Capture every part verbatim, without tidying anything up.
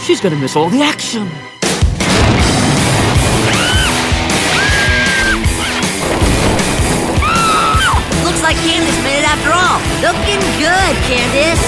She's gonna miss all the action. Looks like Candace made it after all. Looking good, Candace.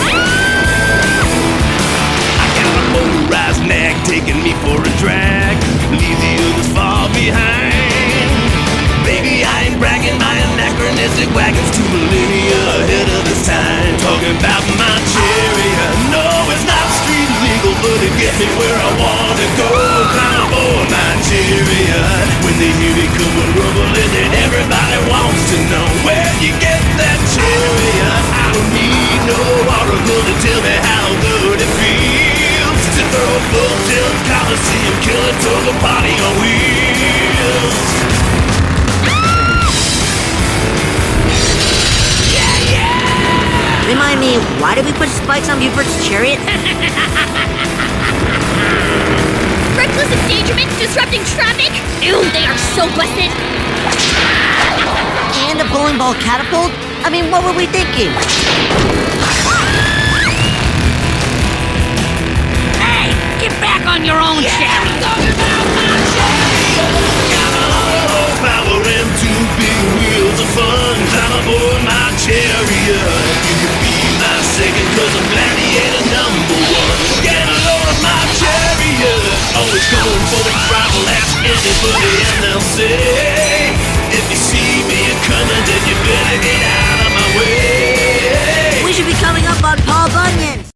I got a motorized nag taking me for a drag. Leave the others far behind. Baby, I ain't bragging, my anachronistic wagon's two millennia ahead of its time. Talking about my chariot. No, it's not street legal, but it gets me where I want to go. Climb aboard my chariot. When they hear me coming rumbling, and everybody wants to know where you get that chariot. I don't need no oracle to tell me how good it feels to throw a full tilt Coliseum, kill a total party on wheels. Remind me, why did we put spikes on Bubert's chariot? Reckless endangerment, disrupting traffic. Ew, they are so busted. And a bowling ball catapult? I mean, what were we thinking? Hey, get back on your own chariot. Power and two big wheels of fun. Climb aboard my chariot. You can be my second, cause I'm gladiator number one. Get a load of my chariot. Always going for the throttle, ask anybody and they'll say, if you see me coming, then you better get out of my way. We should be coming up on Paul Bunyan.